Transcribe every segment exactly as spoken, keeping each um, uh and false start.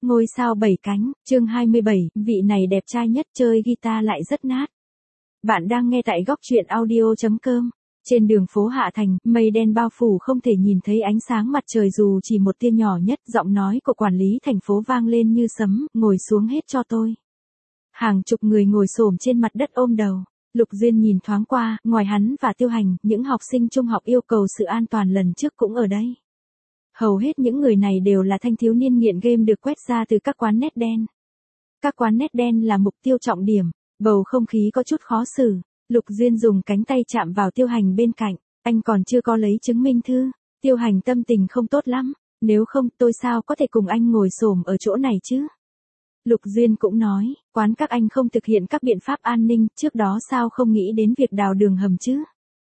Ngôi sao bảy cánh, chương hai mươi bảy, vị này đẹp trai nhất chơi guitar lại rất nát. Bạn đang nghe tại góc truyện audio chấm com. Trên đường phố Hạ Thành, mây đen bao phủ không thể nhìn thấy ánh sáng mặt trời dù chỉ một tia nhỏ nhất. Giọng nói của quản lý thành phố vang lên như sấm, ngồi xuống hết cho tôi. Hàng chục người ngồi xổm trên mặt đất ôm đầu. Lục Duyên nhìn thoáng qua, ngoài hắn và Tiêu Hành, những học sinh trung học yêu cầu sự an toàn lần trước cũng ở đây. Hầu hết những người này đều là thanh thiếu niên nghiện game được quét ra từ các quán net đen. Các quán net đen là mục tiêu trọng điểm, bầu không khí có chút khó xử. Lục Duyên dùng cánh tay chạm vào Tiêu Hành bên cạnh, anh còn chưa có lấy chứng minh thư. Tiêu Hành tâm tình không tốt lắm, nếu không tôi sao có thể cùng anh ngồi xổm ở chỗ này chứ? Lục Duyên cũng nói, quán các anh không thực hiện các biện pháp an ninh, trước đó sao không nghĩ đến việc đào đường hầm chứ?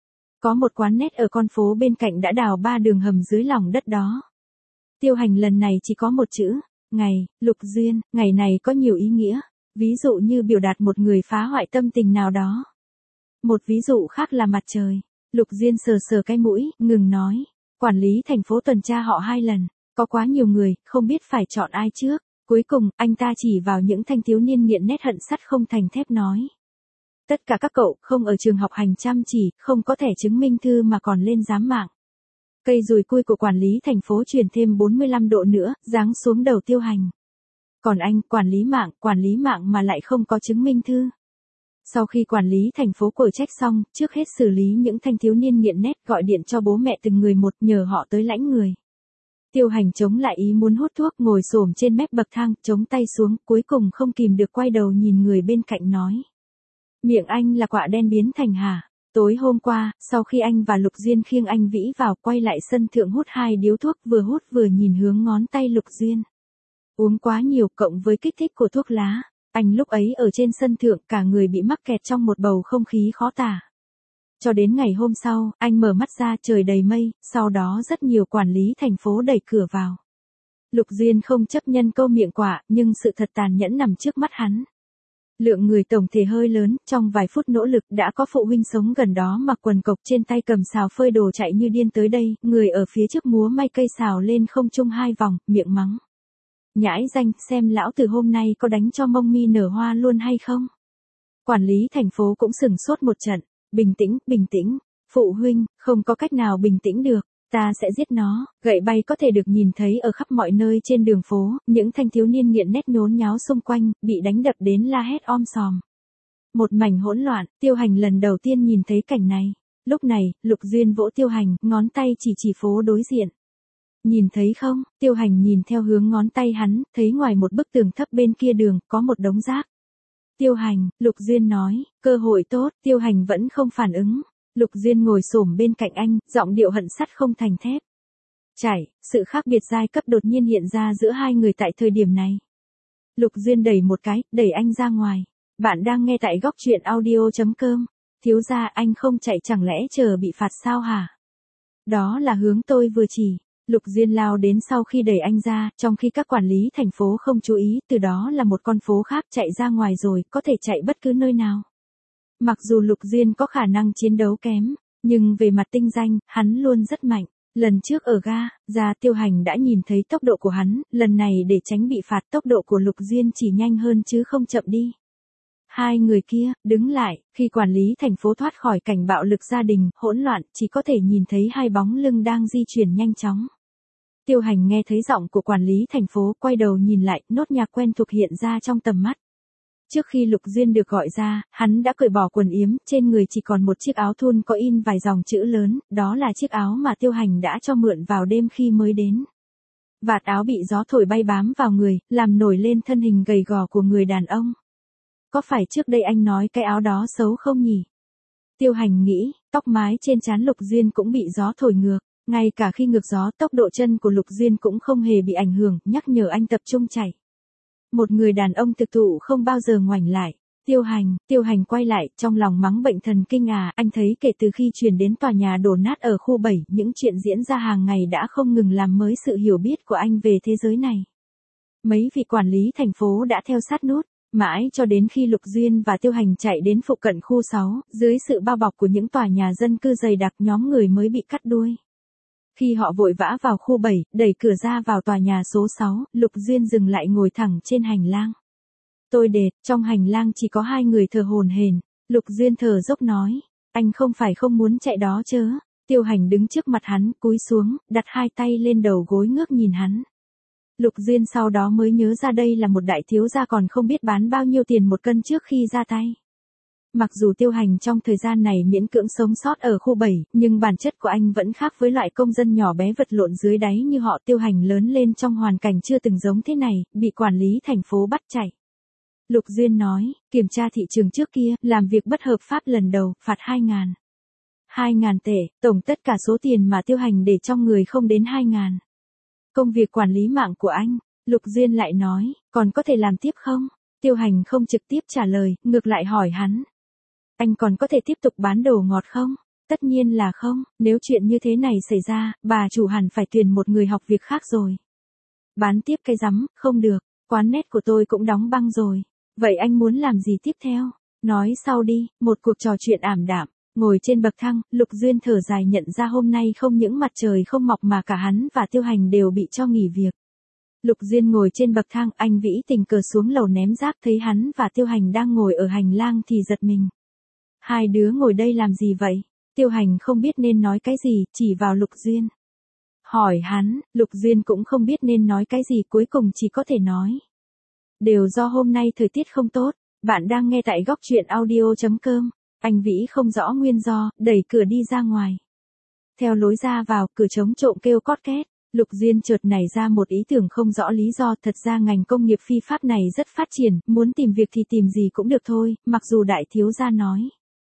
Có một quán net ở con phố bên cạnh đã đào ba đường hầm dưới lòng đất đó. Tiêu Hành lần này chỉ có một chữ, ngày. Lục Duyên, ngày này có nhiều ý nghĩa, ví dụ như biểu đạt một người phá hoại tâm tình nào đó. Một ví dụ khác là mặt trời. Lục Duyên sờ sờ cái mũi, ngừng nói, quản lý thành phố tuần tra họ hai lần, có quá nhiều người, không biết phải chọn ai trước. Cuối cùng, anh ta chỉ vào những thanh thiếu niên nghiện nét hận sắt không thành thép nói. Tất cả các cậu không ở trường học hành chăm chỉ, không có thẻ chứng minh thư mà còn lên giám mạng. Cây dùi cui của quản lý thành phố chuyển thêm bốn mươi lăm độ nữa, giáng xuống đầu Tiêu Hành. Còn anh, quản lý mạng, quản lý mạng mà lại không có chứng minh thư. Sau khi quản lý thành phố quở trách xong, trước hết xử lý những thanh thiếu niên nghiện nét, gọi điện cho bố mẹ từng người một, nhờ họ tới lãnh người. Tiêu Hành chống lại ý muốn hút thuốc, ngồi xổm trên mép bậc thang, chống tay xuống, cuối cùng không kìm được quay đầu nhìn người bên cạnh nói. Miệng anh là quạ đen biến thành hả? Tối hôm qua, sau khi anh và Lục Duyên khiêng anh Vĩ vào, quay lại sân thượng hút hai điếu thuốc, vừa hút vừa nhìn hướng ngón tay Lục Duyên. Uống quá nhiều cộng với kích thích của thuốc lá, anh lúc ấy ở trên sân thượng cả người bị mắc kẹt trong một bầu không khí khó tả. Cho đến ngày hôm sau, anh mở mắt ra trời đầy mây, sau đó rất nhiều quản lý thành phố đẩy cửa vào. Lục Duyên không chấp nhận câu miệng quạ, nhưng sự thật tàn nhẫn nằm trước mắt hắn. Lượng người tổng thể hơi lớn, trong vài phút nỗ lực đã có phụ huynh sống gần đó mặc quần cộc trên tay cầm xào phơi đồ chạy như điên tới đây, người ở phía trước múa may cây xào lên không trung hai vòng, miệng mắng. Nhãi danh, xem lão từ hôm nay có đánh cho mông mi nở hoa luôn hay không? Quản lý thành phố cũng sửng sốt một trận, bình tĩnh, bình tĩnh, phụ huynh, không có cách nào bình tĩnh được. Ta sẽ giết nó. Gậy bay có thể được nhìn thấy ở khắp mọi nơi trên đường phố, những thanh thiếu niên nghiện nét nhốn nháo xung quanh, bị đánh đập đến la hét om sòm. Một mảnh hỗn loạn, Tiêu Hành lần đầu tiên nhìn thấy cảnh này. Lúc này, Lục Duyên vỗ Tiêu Hành, ngón tay chỉ chỉ phố đối diện. Nhìn thấy không? Tiêu Hành nhìn theo hướng ngón tay hắn, thấy ngoài một bức tường thấp bên kia đường, có một đống rác. Tiêu Hành, Lục Duyên nói, cơ hội tốt, Tiêu Hành vẫn không phản ứng. Lục Duyên ngồi xổm bên cạnh anh, giọng điệu hận sắt không thành thép. Chảy, sự khác biệt giai cấp đột nhiên hiện ra giữa hai người tại thời điểm này. Lục Duyên đẩy một cái, đẩy anh ra ngoài. Bạn đang nghe tại góc truyện audio chấm com. Thiếu gia, anh không chạy chẳng lẽ chờ bị phạt sao hả? Đó là hướng tôi vừa chỉ. Lục Duyên lao đến sau khi đẩy anh ra, trong khi các quản lý thành phố không chú ý, từ đó là một con phố khác chạy ra ngoài rồi, có thể chạy bất cứ nơi nào. Mặc dù Lục Duyên có khả năng chiến đấu kém, nhưng về mặt tinh danh, hắn luôn rất mạnh. Lần trước ở ga, ra Tiêu Hành đã nhìn thấy tốc độ của hắn, lần này để tránh bị phạt tốc độ của Lục Duyên chỉ nhanh hơn chứ không chậm đi. Hai người kia, đứng lại, khi quản lý thành phố thoát khỏi cảnh bạo lực gia đình, hỗn loạn, chỉ có thể nhìn thấy hai bóng lưng đang di chuyển nhanh chóng. Tiêu Hành nghe thấy giọng của quản lý thành phố, quay đầu nhìn lại, nốt nhạc quen thuộc hiện ra trong tầm mắt. Trước khi Lục Duyên được gọi ra, hắn đã cởi bỏ quần yếm, trên người chỉ còn một chiếc áo thun có in vài dòng chữ lớn, đó là chiếc áo mà Tiêu Hành đã cho mượn vào đêm khi mới đến. Vạt áo bị gió thổi bay bám vào người, làm nổi lên thân hình gầy gò của người đàn ông. Có phải trước đây anh nói cái áo đó xấu không nhỉ? Tiêu Hành nghĩ, tóc mái trên trán Lục Duyên cũng bị gió thổi ngược, ngay cả khi ngược gió tốc độ chân của Lục Duyên cũng không hề bị ảnh hưởng, nhắc nhở anh tập trung chạy. Một người đàn ông thực thụ không bao giờ ngoảnh lại. Tiêu Hành, Tiêu Hành quay lại, trong lòng mắng bệnh thần kinh à, anh thấy kể từ khi chuyển đến tòa nhà đổ nát ở khu bảy, những chuyện diễn ra hàng ngày đã không ngừng làm mới sự hiểu biết của anh về thế giới này. Mấy vị quản lý thành phố đã theo sát nút, mãi cho đến khi Lục Duyên và Tiêu Hành chạy đến phụ cận khu sáu, dưới sự bao bọc của những tòa nhà dân cư dày đặc, nhóm người mới bị cắt đuôi. Khi họ vội vã vào khu bảy, đẩy cửa ra vào tòa nhà số sáu, Lục Duyên dừng lại ngồi thẳng trên hành lang. Tôi đệt, trong hành lang chỉ có hai người thở hổn hển. Lục Duyên thở dốc nói, anh không phải không muốn chạy đó chớ. Tiêu Hành đứng trước mặt hắn, cúi xuống, đặt hai tay lên đầu gối ngước nhìn hắn. Lục Duyên sau đó mới nhớ ra đây là một đại thiếu gia còn không biết bán bao nhiêu tiền một cân trước khi ra tay. Mặc dù Tiêu Hành trong thời gian này miễn cưỡng sống sót ở khu bảy, nhưng bản chất của anh vẫn khác với loại công dân nhỏ bé vật lộn dưới đáy như họ. Tiêu Hành lớn lên trong hoàn cảnh chưa từng giống thế này, bị quản lý thành phố bắt chạy. Lục Duyên nói, kiểm tra thị trường trước kia, làm việc bất hợp pháp lần đầu, phạt hai ngàn. Hai ngàn tệ, tổng tất cả số tiền mà Tiêu Hành để trong người không đến hai ngàn. Công việc quản lý mạng của anh, Lục Duyên lại nói, còn có thể làm tiếp không? Tiêu Hành không trực tiếp trả lời, ngược lại hỏi hắn. Anh còn có thể tiếp tục bán đồ ngọt không? Tất nhiên là không, nếu chuyện như thế này xảy ra, bà chủ hẳn phải tuyển một người học việc khác rồi. Bán tiếp cái rắm, không được, quán net của tôi cũng đóng băng rồi. Vậy anh muốn làm gì tiếp theo? Nói sau đi, một cuộc trò chuyện ảm đạm. Ngồi trên bậc thang, Lục Duyên thở dài nhận ra hôm nay không những mặt trời không mọc mà cả hắn và Tiêu Hành đều bị cho nghỉ việc. Lục Duyên ngồi trên bậc thang, anh Vĩ tình cờ xuống lầu ném rác thấy hắn và Tiêu Hành đang ngồi ở hành lang thì giật mình. Hai đứa ngồi đây làm gì vậy? Tiêu Hành không biết nên nói cái gì, chỉ vào Lục Duyên. Hỏi hắn, Lục Duyên cũng không biết nên nói cái gì, cuối cùng chỉ có thể nói. Đều do hôm nay thời tiết không tốt, bạn đang nghe tại góc truyện audio chấm com. Anh Vĩ không rõ nguyên do, đẩy cửa đi ra ngoài. Theo lối ra vào, cửa trống trộm kêu cót két. Lục Duyên chợt nảy ra một ý tưởng không rõ lý do. Thật ra ngành công nghiệp phi pháp này rất phát triển, muốn tìm việc thì tìm gì cũng được thôi, mặc dù đại thiếu gia nói.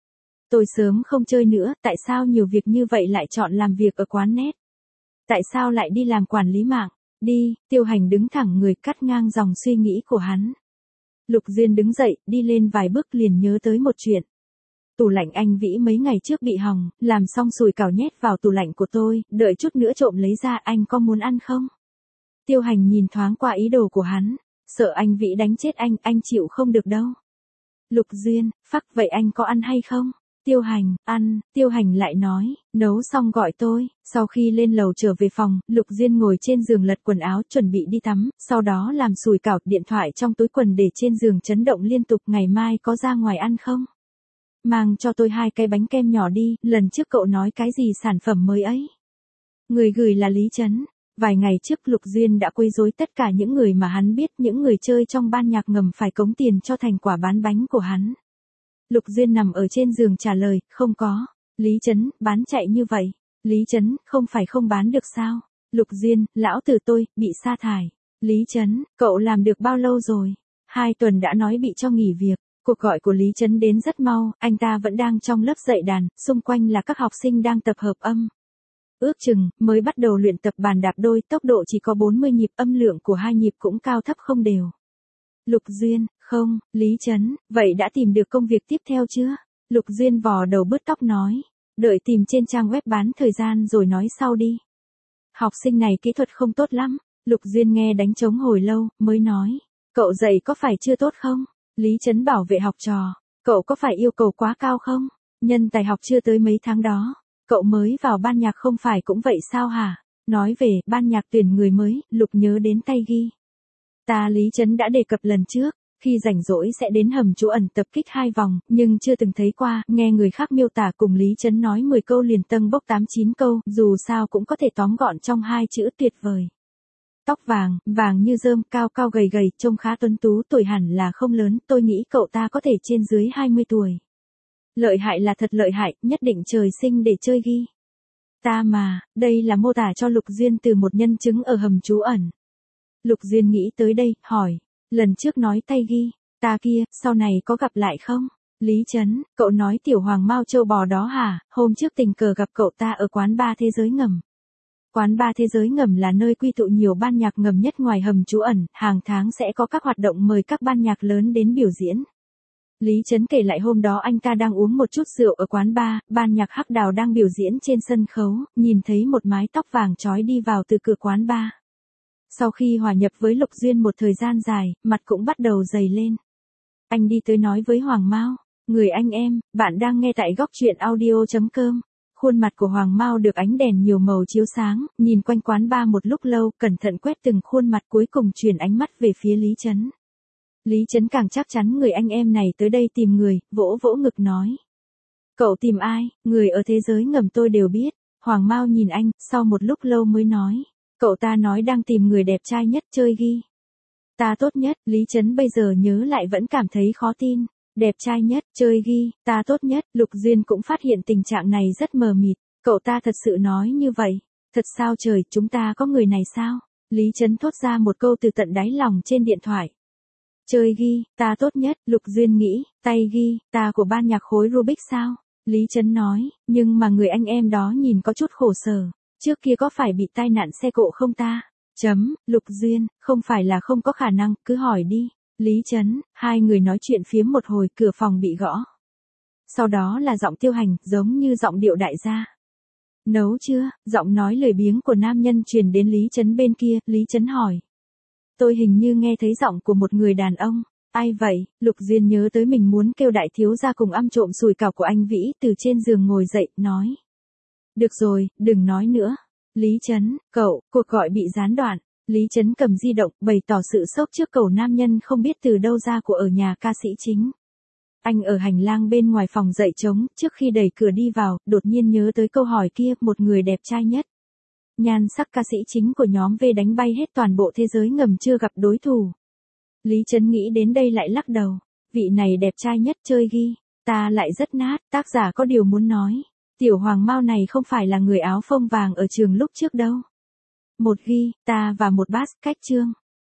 Tôi sớm không chơi nữa, tại sao nhiều việc như vậy lại chọn làm việc ở quán net? Tại sao lại đi làm quản lý mạng? Đi, Tiêu Hành đứng thẳng người cắt ngang dòng suy nghĩ của hắn. Lục Duyên đứng dậy, đi lên vài bước liền nhớ tới một chuyện. Tủ lạnh anh Vĩ mấy ngày trước bị hỏng, làm xong sùi cảo nhét vào tủ lạnh của tôi, đợi chút nữa trộm lấy ra, anh có muốn ăn không? Tiêu Hành nhìn thoáng qua ý đồ của hắn, sợ anh Vĩ đánh chết anh, anh chịu không được đâu. Lục Duyên, phắc vậy anh có ăn hay không? Tiêu Hành, ăn, Tiêu Hành lại nói, nấu xong gọi tôi. Sau khi lên lầu trở về phòng, Lục Duyên ngồi trên giường lật quần áo chuẩn bị đi tắm, sau đó làm sùi cảo, điện thoại trong túi quần để trên giường chấn động liên tục. Ngày mai có ra ngoài ăn không? Mang cho tôi hai cái bánh kem nhỏ đi, lần trước cậu nói cái gì sản phẩm mới ấy? Người gửi là Lý Trấn. Vài ngày trước Lục Duyên đã quấy rối tất cả những người mà hắn biết, những người chơi trong ban nhạc ngầm phải cống tiền cho thành quả bán bánh của hắn. Lục Duyên nằm ở trên giường trả lời, không có. Lý Trấn, bán chạy như vậy. Lý Trấn, không phải không bán được sao? Lục Duyên, lão tử tôi, bị sa thải. Lý Trấn, cậu làm được bao lâu rồi? Hai tuần đã nói bị cho nghỉ việc. Cuộc gọi của Lý Trấn đến rất mau, anh ta vẫn đang trong lớp dạy đàn, xung quanh là các học sinh đang tập hợp âm. Ước chừng, mới bắt đầu luyện tập bàn đạp đôi, tốc độ chỉ có bốn mươi nhịp, âm lượng của hai nhịp cũng cao thấp không đều. Lục Duyên, không, Lý Trấn, vậy đã tìm được công việc tiếp theo chưa? Lục Duyên vò đầu bứt tóc nói, đợi tìm trên trang web bán thời gian rồi nói sau đi. Học sinh này kỹ thuật không tốt lắm. Lục Duyên nghe đánh trống hồi lâu, mới nói, cậu dạy có phải chưa tốt không? Lý Trấn bảo vệ học trò, cậu có phải yêu cầu quá cao không? Nhân tài học chưa tới mấy tháng đó, cậu mới vào ban nhạc không phải cũng vậy sao hả? Nói về ban nhạc tuyển người mới, Lục nhớ đến tay ghi. Ta Lý Trấn đã đề cập lần trước, khi rảnh rỗi sẽ đến hầm trú ẩn tập kích hai vòng, nhưng chưa từng thấy qua, nghe người khác miêu tả cùng Lý Trấn nói mười câu liền tâng bốc tám chín câu, dù sao cũng có thể tóm gọn trong hai chữ tuyệt vời. Tóc vàng, vàng như rơm, cao cao gầy gầy, trông khá tuấn tú, tuổi hẳn là không lớn, tôi nghĩ cậu ta có thể trên dưới hai mươi tuổi. Lợi hại là thật lợi hại, nhất định trời sinh để chơi ghi. Ta mà, đây là mô tả cho Lục Duyên từ một nhân chứng ở hầm trú ẩn. Lục Duyên nghĩ tới đây, hỏi, lần trước nói tay ghi, ta kia, sau này có gặp lại không? Lý Trấn, cậu nói tiểu hoàng mao châu bò đó hả? Hôm trước tình cờ gặp cậu ta ở quán bar Thế Giới Ngầm. Quán bar Thế Giới Ngầm là nơi quy tụ nhiều ban nhạc ngầm nhất ngoài hầm trú ẩn, hàng tháng sẽ có các hoạt động mời các ban nhạc lớn đến biểu diễn. Lý Trấn kể lại hôm đó anh ta đang uống một chút rượu ở quán bar, ban nhạc Hắc Đào đang biểu diễn trên sân khấu, nhìn thấy một mái tóc vàng chói đi vào từ cửa quán bar. Sau khi hòa nhập với Lục Duyên một thời gian dài, mặt cũng bắt đầu dày lên. Anh đi tới nói với Hoàng Mao, người anh em, bạn đang nghe tại góc truyện audio chấm com. Khuôn mặt của Hoàng Mao được ánh đèn nhiều màu chiếu sáng, nhìn quanh quán bar một lúc lâu, cẩn thận quét từng khuôn mặt cuối cùng chuyển ánh mắt về phía Lý Chấn. Lý Chấn càng chắc chắn người anh em này tới đây tìm người, vỗ vỗ ngực nói. Cậu tìm ai, người ở thế giới ngầm tôi đều biết. Hoàng Mao nhìn anh, sau một lúc lâu mới nói. Cậu ta nói đang tìm người đẹp trai nhất chơi ghi. Ta tốt nhất, Lý Chấn bây giờ nhớ lại vẫn cảm thấy khó tin. Đẹp trai nhất, chơi ghi, ta tốt nhất, Lục Duyên cũng phát hiện tình trạng này rất mờ mịt. Cậu ta thật sự nói như vậy. Thật sao trời, chúng ta có người này sao? Lý Chấn thốt ra một câu từ tận đáy lòng trên điện thoại. Chơi ghi, ta tốt nhất, Lục Duyên nghĩ, tay ghi, ta của ban nhạc khối Rubik sao? Lý Chấn nói, nhưng mà người anh em đó nhìn có chút khổ sở. Trước kia có phải bị tai nạn xe cộ không ta? Chấm, Lục Duyên, không phải là không có khả năng, cứ hỏi đi. Lý Chấn, hai người nói chuyện phiếm một hồi, cửa phòng bị gõ. Sau đó là giọng Tiêu Hành, giống như giọng điệu đại gia. Nấu chưa? Giọng nói lười biếng của nam nhân truyền đến Lý Chấn bên kia, Lý Chấn hỏi. Tôi hình như nghe thấy giọng của một người đàn ông. Ai vậy? Lục Duyên nhớ tới mình muốn kêu đại thiếu gia cùng ăn trộm sùi cảo của anh Vĩ, từ trên giường ngồi dậy, nói. Được rồi, đừng nói nữa. Lý Chấn, cậu, cuộc gọi bị gián đoạn. Lý Chấn cầm di động, bày tỏ sự sốc trước cậu nam nhân không biết từ đâu ra của ở nhà ca sĩ chính. Anh ở hành lang bên ngoài phòng dậy trống, trước khi đẩy cửa đi vào, đột nhiên nhớ tới câu hỏi kia, một người đẹp trai nhất. Nhan sắc ca sĩ chính của nhóm V đánh bay hết toàn bộ thế giới ngầm chưa gặp đối thủ. Lý Chấn nghĩ đến đây lại lắc đầu. Vị này đẹp trai nhất chơi ghi. Ta lại rất nát, tác giả có điều muốn nói. Tiểu Hoàng Mao này không phải là người áo phông vàng ở trường lúc trước đâu. Một ghi, ta và một bát, cách chương.